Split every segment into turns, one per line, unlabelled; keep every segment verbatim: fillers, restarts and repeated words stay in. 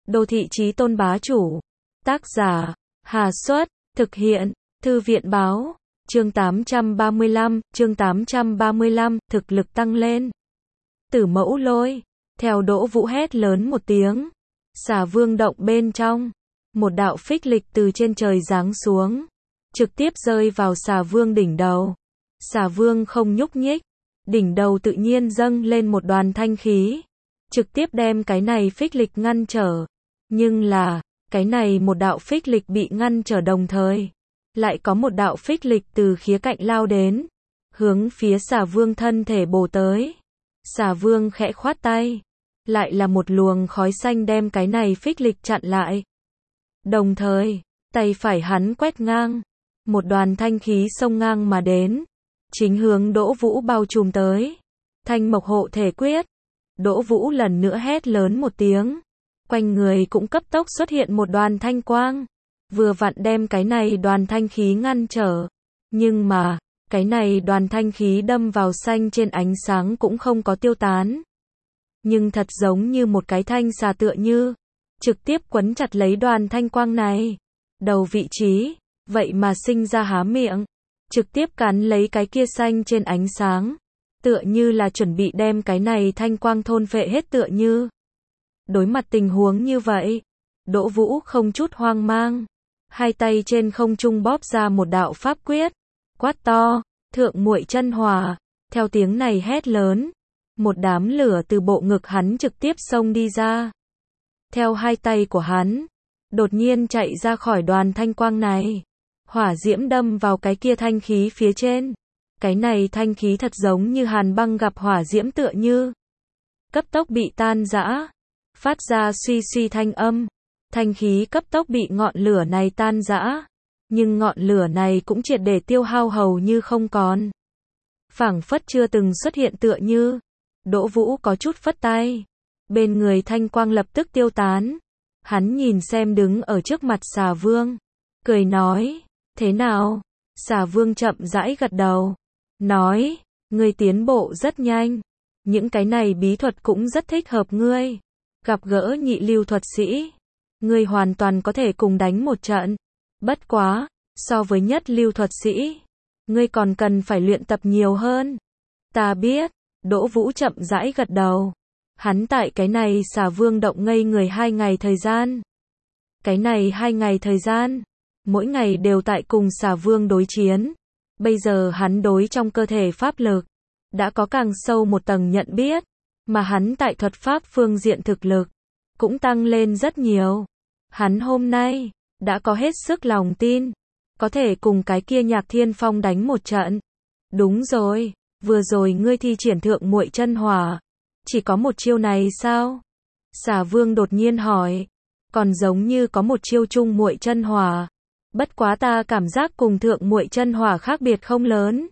Đô thị chí tôn bá chủ. Tác giả, Hà Xuất, thực hiện, Thư viện báo, chương tám trăm ba mươi lăm, chương tám trăm ba mươi lăm, thực lực tăng lên. Tử Mẫu Lôi, theo Đỗ Vũ hét lớn một tiếng, Xà Vương động bên trong, một đạo phích lịch từ trên trời giáng xuống, trực tiếp rơi vào Xà Vương đỉnh đầu. Xà Vương không nhúc nhích, đỉnh đầu tự nhiên dâng lên một đoàn thanh khí, trực tiếp đem cái này phích lịch ngăn trở. Nhưng là, cái này một đạo phích lịch bị ngăn trở đồng thời, lại có một đạo phích lịch từ khía cạnh lao đến, hướng phía Xà Vương thân thể bổ tới. Xà Vương khẽ khoát tay, lại là một luồng khói xanh đem cái này phích lịch chặn lại. Đồng thời, tay phải hắn quét ngang, một đoàn thanh khí xông ngang mà đến, chính hướng Đỗ Vũ bao trùm tới. Thanh Mộc Hộ Thể Quyết. Đỗ Vũ lần nữa hét lớn một tiếng, quanh người cũng cấp tốc xuất hiện một đoàn thanh quang, vừa vặn đem cái này đoàn thanh khí ngăn trở. Nhưng mà, cái này đoàn thanh khí đâm vào xanh trên ánh sáng cũng không có tiêu tán, nhưng thật giống như một cái thanh xà tựa như, trực tiếp quấn chặt lấy đoàn thanh quang này. Đầu vị trí, vậy mà sinh ra há miệng, trực tiếp cắn lấy cái kia xanh trên ánh sáng, tựa như là chuẩn bị đem cái này thanh quang thôn phệ hết tựa như. Đối mặt tình huống như vậy, Đỗ Vũ không chút hoang mang, hai tay trên không trung bóp ra một đạo pháp quyết, quát to, Thượng Muội Chân Hỏa. Theo tiếng này hét lớn, một đám lửa từ bộ ngực hắn trực tiếp xông đi ra. Theo hai tay của hắn, đột nhiên chạy ra khỏi đoàn thanh quang này, hỏa diễm đâm vào cái kia thanh khí phía trên. Cái này thanh khí thật giống như hàn băng gặp hỏa diễm tựa như, cấp tốc bị tan rã, phát ra suy suy thanh âm. Thanh khí cấp tốc bị ngọn lửa này tan rã, nhưng ngọn lửa này cũng triệt để tiêu hao hầu như không còn, phảng phất chưa từng xuất hiện tựa như. Đỗ Vũ có chút phất tay, bên người thanh quang lập tức tiêu tán. Hắn nhìn xem đứng ở trước mặt Xà Vương, cười nói, thế nào? Xà Vương chậm rãi gật đầu, nói, ngươi tiến bộ rất nhanh, những cái này bí thuật cũng rất thích hợp ngươi. Gặp gỡ nhị lưu thuật sĩ, ngươi hoàn toàn có thể cùng đánh một trận. Bất quá, so với nhất lưu thuật sĩ, ngươi còn cần phải luyện tập nhiều hơn. Ta biết. Đỗ Vũ chậm rãi gật đầu. Hắn tại cái này Xà Vương động ngây người hai ngày thời gian. Cái này hai ngày thời gian, mỗi ngày đều tại cùng Xà Vương đối chiến. Bây giờ hắn đối trong cơ thể pháp lực đã có càng sâu một tầng nhận biết, mà hắn tại thuật pháp phương diện thực lực cũng tăng lên rất nhiều. Hắn hôm nay đã có hết sức lòng tin, có thể cùng cái kia Nhạc Thiên Phong đánh một trận. Đúng rồi, vừa rồi ngươi thi triển Thượng Muội Chân Hỏa, chỉ có một chiêu này sao? Xà Vương đột nhiên hỏi. Còn giống như có một chiêu Trung Muội Chân Hỏa, bất quá ta cảm giác cùng Thượng Muội Chân Hỏa khác biệt không lớn.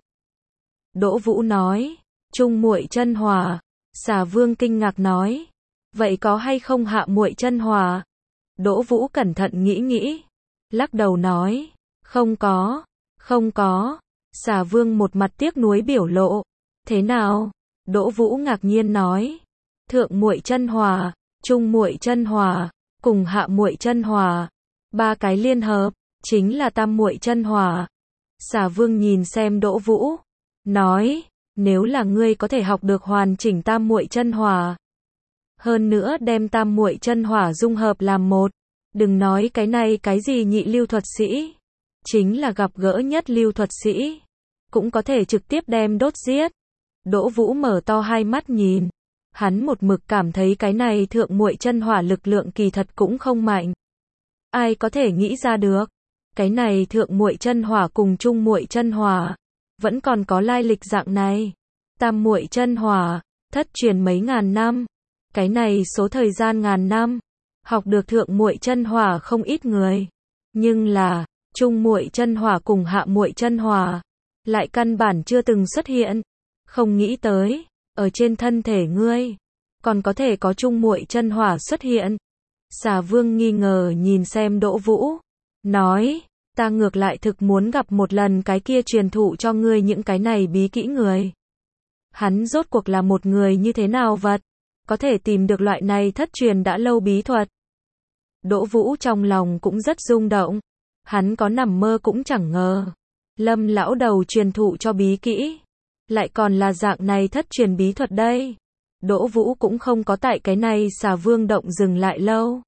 Đỗ Vũ nói. Trung Muội Chân Hỏa. Xà Vương kinh ngạc nói, vậy có hay không Hạ Muội Chân Hỏa? Đỗ Vũ cẩn thận nghĩ nghĩ, lắc đầu nói, không có, không có. Xà Vương một mặt tiếc nuối biểu lộ, thế nào? Đỗ Vũ ngạc nhiên nói, Thượng Muội Chân Hỏa, Trung Muội Chân Hỏa, cùng Hạ Muội Chân Hỏa, ba cái liên hợp, chính là Tam Muội Chân Hỏa. Xà Vương nhìn xem Đỗ Vũ, nói, nếu là ngươi có thể học được hoàn chỉnh Tam Muội Chân Hỏa, hơn nữa đem Tam Muội Chân Hỏa dung hợp làm một, đừng nói cái này cái gì nhị lưu thuật sĩ, chính là gặp gỡ nhất lưu thuật sĩ, cũng có thể trực tiếp đem đốt giết. Đỗ Vũ mở to hai mắt nhìn, hắn một mực cảm thấy cái này Thượng Muội Chân Hỏa lực lượng kỳ thật cũng không mạnh. Ai có thể nghĩ ra được, cái này Thượng Muội Chân Hỏa cùng Trung Muội Chân Hỏa vẫn còn có lai lịch dạng này. Tam Muội Chân Hỏa thất truyền mấy ngàn năm, cái này số thời gian ngàn năm, học được Thượng Muội Chân Hỏa không ít người, nhưng là Trung Muội Chân Hỏa cùng Hạ Muội Chân Hỏa lại căn bản chưa từng xuất hiện. Không nghĩ tới, ở trên thân thể ngươi còn có thể có Trung Muội Chân Hỏa xuất hiện. Xà Vương nghi ngờ nhìn xem Đỗ Vũ, nói, ta ngược lại thực muốn gặp một lần cái kia truyền thụ cho ngươi những cái này bí kỹ người. Hắn rốt cuộc là một người như thế nào vật, có thể tìm được loại này thất truyền đã lâu bí thuật. Đỗ Vũ trong lòng cũng rất rung động. Hắn có nằm mơ cũng chẳng ngờ. Lâm lão đầu truyền thụ cho bí kỹ. Lại còn là dạng này thất truyền bí thuật đây. Đỗ Vũ cũng không có tại cái này Xà Vương động dừng lại lâu.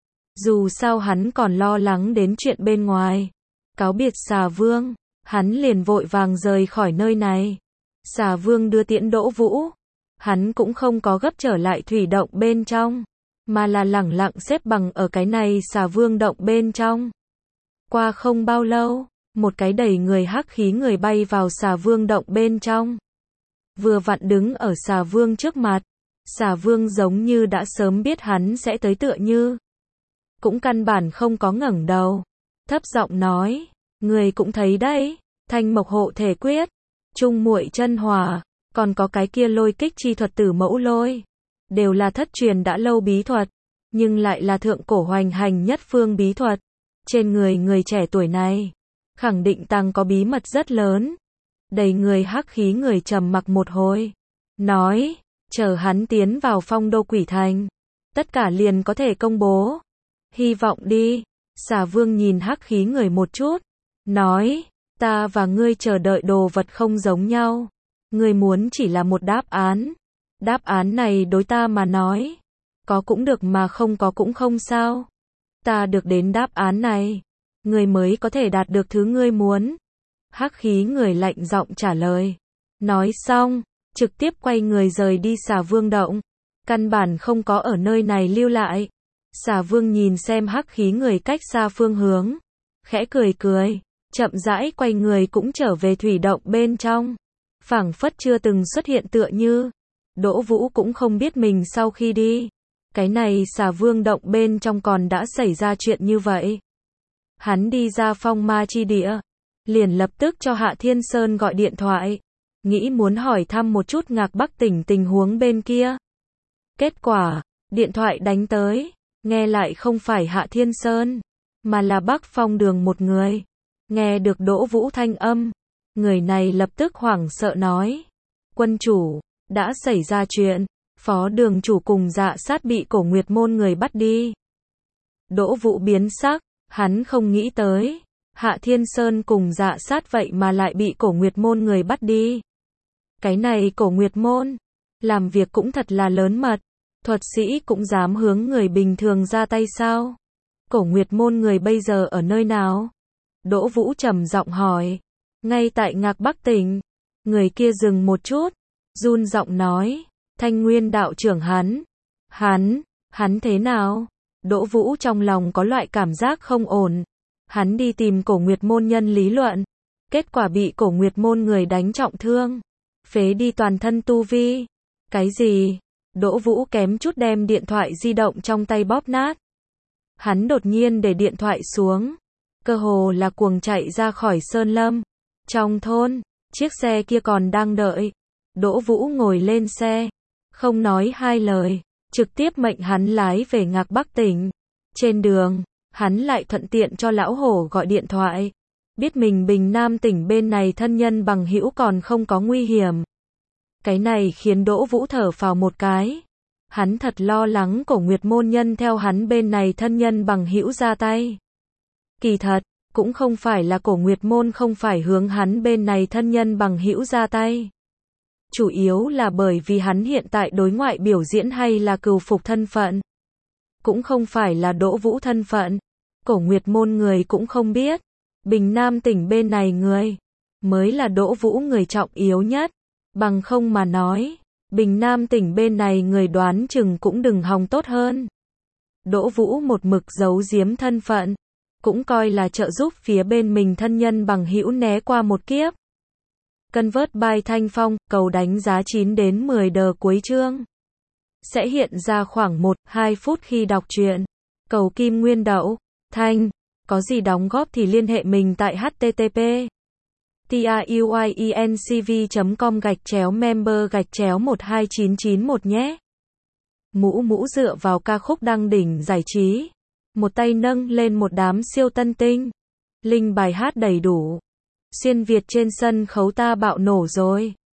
Dù sao hắn còn lo lắng đến chuyện bên ngoài. Cáo biệt Xà Vương, hắn liền vội vàng rời khỏi nơi này. Xà Vương đưa tiễn Đỗ Vũ. Hắn cũng không có gấp trở lại thủy động bên trong, mà là lẳng lặng xếp bằng ở cái này Xà Vương động bên trong. Qua không bao lâu, một cái đầy người hắc khí người bay vào Xà Vương động bên trong. Vừa vặn đứng ở Xà Vương trước mặt. Xà Vương giống như đã sớm biết hắn sẽ tới tựa như. Cũng căn bản không có ngẩng đầu. Thấp giọng nói, người cũng thấy đấy, Thanh Mộc Hộ Thể Quyết, Trung Muội Chân Hỏa, còn có cái kia lôi kích chi thuật Tử Mẫu Lôi. Đều là thất truyền đã lâu bí thuật, nhưng lại là thượng cổ hoành hành nhất phương bí thuật. Trên người người trẻ tuổi này, khẳng định tăng có bí mật rất lớn. Đầy người hắc khí người trầm mặc một hồi. Nói, chờ hắn tiến vào Phong Đô Quỷ Thành. Tất cả liền có thể công bố. Hy vọng đi. Xà Vương nhìn hắc khí người một chút. Nói, ta và ngươi chờ đợi đồ vật không giống nhau. Ngươi muốn chỉ là một đáp án. Đáp án này đối ta mà nói. Có cũng được mà không có cũng không sao. Ta được đến đáp án này. Ngươi mới có thể đạt được thứ ngươi muốn. Hắc khí người lạnh giọng trả lời. Nói xong, trực tiếp quay người rời đi Xà Vương động. Căn bản không có ở nơi này lưu lại. Xà Vương nhìn xem hắc khí người cách xa phương hướng. Khẽ cười cười, chậm rãi quay người cũng trở về thủy động bên trong. Phảng phất chưa từng xuất hiện tựa như. Đỗ Vũ cũng không biết mình sau khi đi. Cái này Xà Vương động bên trong còn đã xảy ra chuyện như vậy. Hắn đi ra phong ma chi địa. Liền lập tức cho Hạ Thiên Sơn gọi điện thoại. Nghĩ muốn hỏi thăm một chút Ngạc Bắc tỉnh tình huống bên kia. Kết quả, điện thoại đánh tới. Nghe lại không phải Hạ Thiên Sơn, mà là Bắc Phong Đường một người. Nghe được Đỗ Vũ thanh âm. Người này lập tức hoảng sợ nói. Quân chủ, đã xảy ra chuyện. Phó đường chủ cùng Dạ Sát bị Cổ Nguyệt môn người bắt đi. Đỗ Vũ biến sắc. Hắn không nghĩ tới. Hạ Thiên Sơn cùng Dạ Sát vậy mà lại bị Cổ Nguyệt môn người bắt đi. Cái này Cổ Nguyệt môn, làm việc cũng thật là lớn mật. Thuật sĩ cũng dám hướng người bình thường ra tay sao? Cổ Nguyệt môn người bây giờ ở nơi nào? Đỗ Vũ trầm giọng hỏi. Ngay tại Ngạc Bắc tỉnh. Người kia dừng một chút, run giọng nói. Thanh Nguyên đạo trưởng hắn. Hắn, hắn thế nào? Đỗ Vũ trong lòng có loại cảm giác không ổn. Hắn đi tìm Cổ Nguyệt môn nhân lý luận. Kết quả bị Cổ Nguyệt môn người đánh trọng thương. Phế đi toàn thân tu vi. Cái gì? Đỗ Vũ kém chút đem điện thoại di động trong tay bóp nát. Hắn đột nhiên để điện thoại xuống. Cơ hồ là cuồng chạy ra khỏi Sơn Lâm. Trong thôn, chiếc xe kia còn đang đợi. Đỗ Vũ ngồi lên xe. Không nói hai lời. Trực tiếp mệnh hắn lái về Ngạc Bắc tỉnh. Trên đường, hắn lại thuận tiện cho lão hổ gọi điện thoại. Biết mình Bình Nam tỉnh bên này thân nhân bằng hữu còn không có nguy hiểm. Cái này khiến Đỗ Vũ thở phào một cái. Hắn thật lo lắng Cổ Nguyệt môn nhân theo hắn bên này thân nhân bằng hữu ra tay. Kỳ thật, cũng không phải là Cổ Nguyệt môn không phải hướng hắn bên này thân nhân bằng hữu ra tay. Chủ yếu là bởi vì hắn hiện tại đối ngoại biểu diễn hay là cừu phục thân phận. Cũng không phải là Đỗ Vũ thân phận. Cổ Nguyệt môn người cũng không biết. Bình Nam tỉnh bên này người mới là Đỗ Vũ người trọng yếu nhất. Bằng không mà nói, Bình Nam tỉnh bên này người đoán chừng cũng đừng hòng tốt hơn. Đỗ Vũ một mực giấu giếm thân phận, cũng coi là trợ giúp phía bên mình thân nhân bằng hữu né qua một kiếp. Convert by Thanh Phong, cầu đánh giá chín đến mười đờ cuối chương. Sẽ hiện ra khoảng một đến hai phút khi đọc truyện. Cầu Kim Nguyên Đậu, Thanh, có gì đóng góp thì liên hệ mình tại http truyencv chấm com gạch chéo member gạch chéo một hai chín chín một nhé. Mũ mũ dựa vào ca khúc đăng đỉnh giải trí. Một tay nâng lên một đám siêu tân tinh. Linh bài hát đầy đủ. Xuyên Việt trên sân khấu ta bạo nổ rồi.